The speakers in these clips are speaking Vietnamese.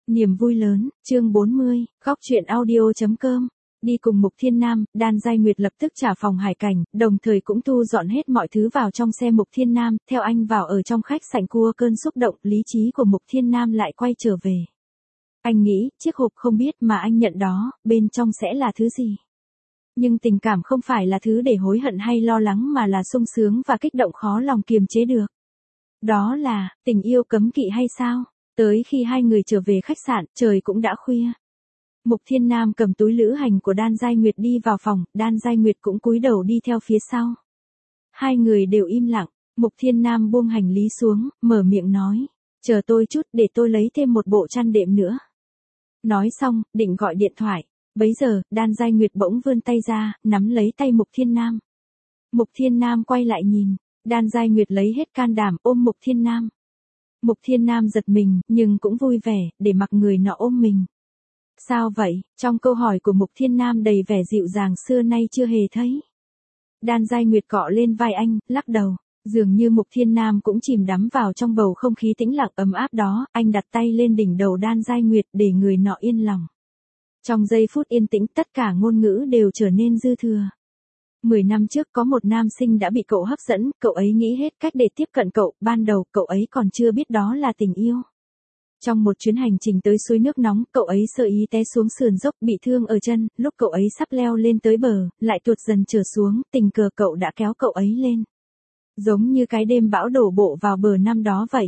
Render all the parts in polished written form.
Niềm vui lớn, chương 40, góc chuyện audio.com. Đi cùng Mục Thiên Nam, Đan Giai Nguyệt lập tức trả phòng Hải Cảnh, đồng thời cũng thu dọn hết mọi thứ vào trong xe Mục Thiên Nam, theo anh vào ở trong khách sạn. Cua cơn xúc động, lý trí của Mục Thiên Nam lại quay trở về. Anh nghĩ, chiếc hộp không biết mà anh nhận đó, bên trong sẽ là thứ gì. Nhưng tình cảm không phải là thứ để hối hận hay lo lắng mà là sung sướng và kích động khó lòng kiềm chế được. Đó là, tình yêu cấm kỵ hay sao? Tới khi hai người trở về khách sạn, trời cũng đã khuya. Mục Thiên Nam cầm túi lữ hành của Đan Giai Nguyệt đi vào phòng, Đan Giai Nguyệt cũng cúi đầu đi theo phía sau. Hai người đều im lặng, Mục Thiên Nam buông hành lý xuống, mở miệng nói, chờ tôi chút để tôi lấy thêm một bộ chăn đệm nữa. Nói xong, định gọi điện thoại, bấy giờ, Đan Giai Nguyệt bỗng vươn tay ra, nắm lấy tay Mục Thiên Nam. Mục Thiên Nam quay lại nhìn, Đan Giai Nguyệt lấy hết can đảm ôm Mục Thiên Nam. Mục Thiên Nam giật mình, nhưng cũng vui vẻ, để mặc người nọ ôm mình. Sao vậy? Trong câu hỏi của Mục Thiên Nam đầy vẻ dịu dàng xưa nay chưa hề thấy. Đan Giai Nguyệt cọ lên vai anh, lắc đầu. Dường như Mục Thiên Nam cũng chìm đắm vào trong bầu không khí tĩnh lặng ấm áp đó, anh đặt tay lên đỉnh đầu Đan Giai Nguyệt để người nọ yên lòng. Trong giây phút yên tĩnh, tất cả ngôn ngữ đều trở nên dư thừa. 10 năm trước có một nam sinh đã bị cậu hấp dẫn, cậu ấy nghĩ hết cách để tiếp cận cậu, ban đầu cậu ấy còn chưa biết đó là tình yêu. Trong một chuyến hành trình tới suối nước nóng, cậu ấy sơ ý té xuống sườn dốc bị thương ở chân, lúc cậu ấy sắp leo lên tới bờ, lại tuột dần trở xuống, tình cờ cậu đã kéo cậu ấy lên. Giống như cái đêm bão đổ bộ vào bờ năm đó vậy.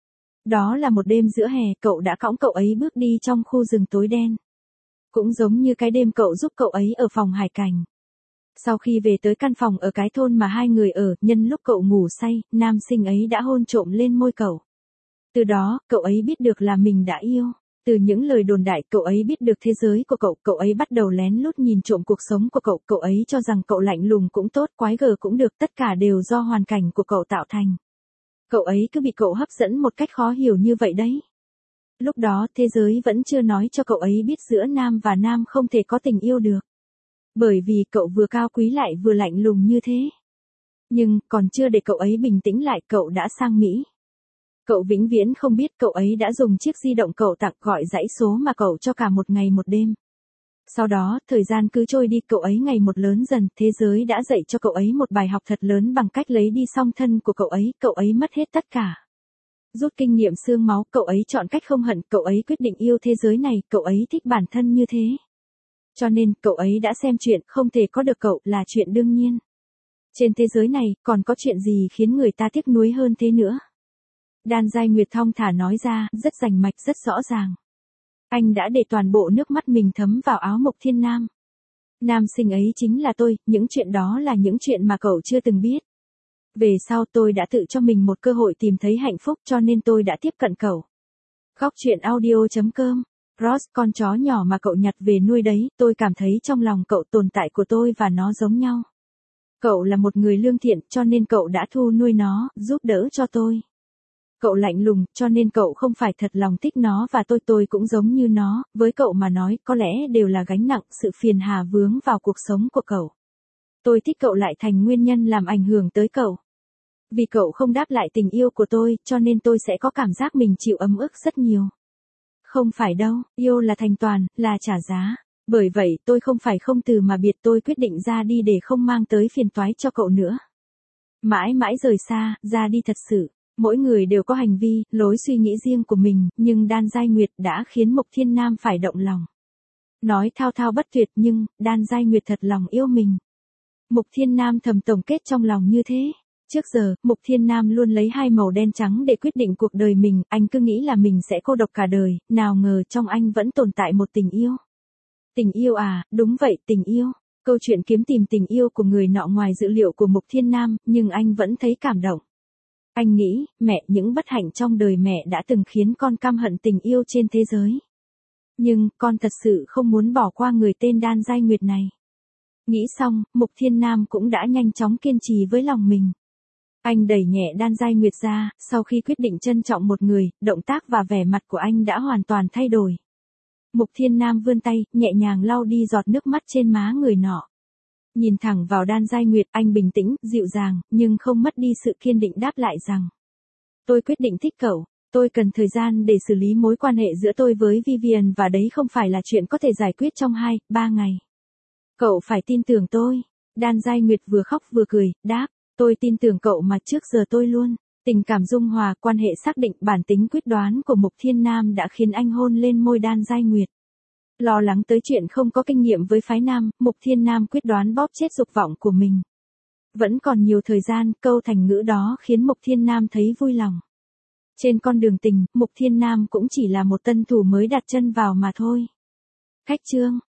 Đó là một đêm giữa hè, cậu đã cõng cậu ấy bước đi trong khu rừng tối đen. Cũng giống như cái đêm cậu giúp cậu ấy ở phòng Hải Cảnh. Sau khi về tới căn phòng ở cái thôn mà hai người ở, nhân lúc cậu ngủ say, nam sinh ấy đã hôn trộm lên môi cậu. Từ đó, cậu ấy biết được là mình đã yêu. Từ những lời đồn đại, cậu ấy biết được thế giới của cậu, cậu ấy bắt đầu lén lút nhìn trộm cuộc sống của cậu, cậu ấy cho rằng cậu lạnh lùng cũng tốt, quái gở cũng được, tất cả đều do hoàn cảnh của cậu tạo thành. Cậu ấy cứ bị cậu hấp dẫn một cách khó hiểu như vậy đấy. Lúc đó, thế giới vẫn chưa nói cho cậu ấy biết giữa nam và nam không thể có tình yêu được. Bởi vì cậu vừa cao quý lại vừa lạnh lùng như thế. Nhưng, còn chưa để cậu ấy bình tĩnh lại, cậu đã sang Mỹ. Cậu vĩnh viễn không biết cậu ấy đã dùng chiếc di động cậu tặng gọi dãy số mà cậu cho cả một ngày một đêm. Sau đó, thời gian cứ trôi đi, cậu ấy ngày một lớn dần, thế giới đã dạy cho cậu ấy một bài học thật lớn bằng cách lấy đi song thân của cậu ấy mất hết tất cả. Rút kinh nghiệm xương máu, cậu ấy chọn cách không hận, cậu ấy quyết định yêu thế giới này, cậu ấy thích bản thân như thế. Cho nên, cậu ấy đã xem chuyện không thể có được cậu là chuyện đương nhiên. Trên thế giới này, còn có chuyện gì khiến người ta tiếc nuối hơn thế nữa? Đan Giai Nguyệt thong thả nói ra, rất rành mạch, rất rõ ràng. Anh đã để toàn bộ nước mắt mình thấm vào áo Mục Thiên Nam. Nam sinh ấy chính là tôi, những chuyện đó là những chuyện mà cậu chưa từng biết. Về sau tôi đã tự cho mình một cơ hội tìm thấy hạnh phúc, cho nên tôi đã tiếp cận cậu. Góc chuyện audio.com. Ross, con chó nhỏ mà cậu nhặt về nuôi đấy, tôi cảm thấy trong lòng cậu tồn tại của tôi và nó giống nhau. Cậu là một người lương thiện, cho nên cậu đã thu nuôi nó, giúp đỡ cho tôi. Cậu lạnh lùng, cho nên cậu không phải thật lòng thích nó và tôi cũng giống như nó, với cậu mà nói, có lẽ đều là gánh nặng, sự phiền hà vướng vào cuộc sống của cậu. Tôi thích cậu lại thành nguyên nhân làm ảnh hưởng tới cậu. Vì cậu không đáp lại tình yêu của tôi, cho nên tôi sẽ có cảm giác mình chịu ấm ức rất nhiều. Không phải đâu, yêu là thành toàn, là trả giá. Bởi vậy tôi không phải không từ mà biệt, tôi quyết định ra đi để không mang tới phiền toái cho cậu nữa. Mãi mãi rời xa, ra đi thật sự. Mỗi người đều có hành vi, lối suy nghĩ riêng của mình, nhưng Đan Giai Nguyệt đã khiến Mục Thiên Nam phải động lòng. Nói thao thao bất tuyệt nhưng, Đan Giai Nguyệt thật lòng yêu mình. Mục Thiên Nam thầm tổng kết trong lòng như thế. Trước giờ, Mục Thiên Nam luôn lấy hai màu đen trắng để quyết định cuộc đời mình, anh cứ nghĩ là mình sẽ cô độc cả đời, nào ngờ trong anh vẫn tồn tại một tình yêu. Tình yêu à, đúng vậy, tình yêu. Câu chuyện kiếm tìm tình yêu của người nọ ngoài dự liệu của Mục Thiên Nam, nhưng anh vẫn thấy cảm động. Anh nghĩ, mẹ, những bất hạnh trong đời mẹ đã từng khiến con căm hận tình yêu trên thế giới. Nhưng, con thật sự không muốn bỏ qua người tên Đan Giai Nguyệt này. Nghĩ xong, Mục Thiên Nam cũng đã nhanh chóng kiên trì với lòng mình. Anh đẩy nhẹ Đan Giai Nguyệt ra, sau khi quyết định trân trọng một người, động tác và vẻ mặt của anh đã hoàn toàn thay đổi. Mục Thiên Nam vươn tay, nhẹ nhàng lau đi giọt nước mắt trên má người nọ. Nhìn thẳng vào Đan Giai Nguyệt, anh bình tĩnh, dịu dàng, nhưng không mất đi sự kiên định đáp lại rằng. Tôi quyết định thích cậu, Tôi cần thời gian để xử lý mối quan hệ giữa tôi với Vivian và đấy không phải là chuyện có thể giải quyết trong 2-3 ngày. Cậu phải tin tưởng tôi. Đan Giai Nguyệt vừa khóc vừa cười, đáp, tôi tin tưởng cậu mà trước giờ tôi luôn. Tình cảm dung hòa, quan hệ xác định, bản tính quyết đoán của Mục Thiên Nam đã khiến anh hôn lên môi Đan Giai Nguyệt. Lo lắng tới chuyện không có kinh nghiệm với phái nam, Mục Thiên Nam quyết đoán bóp chết dục vọng của mình. Vẫn còn nhiều thời gian, câu thành ngữ đó khiến Mục Thiên Nam thấy vui lòng. Trên con đường tình, Mục Thiên Nam cũng chỉ là một tân thủ mới đặt chân vào mà thôi. Khách chương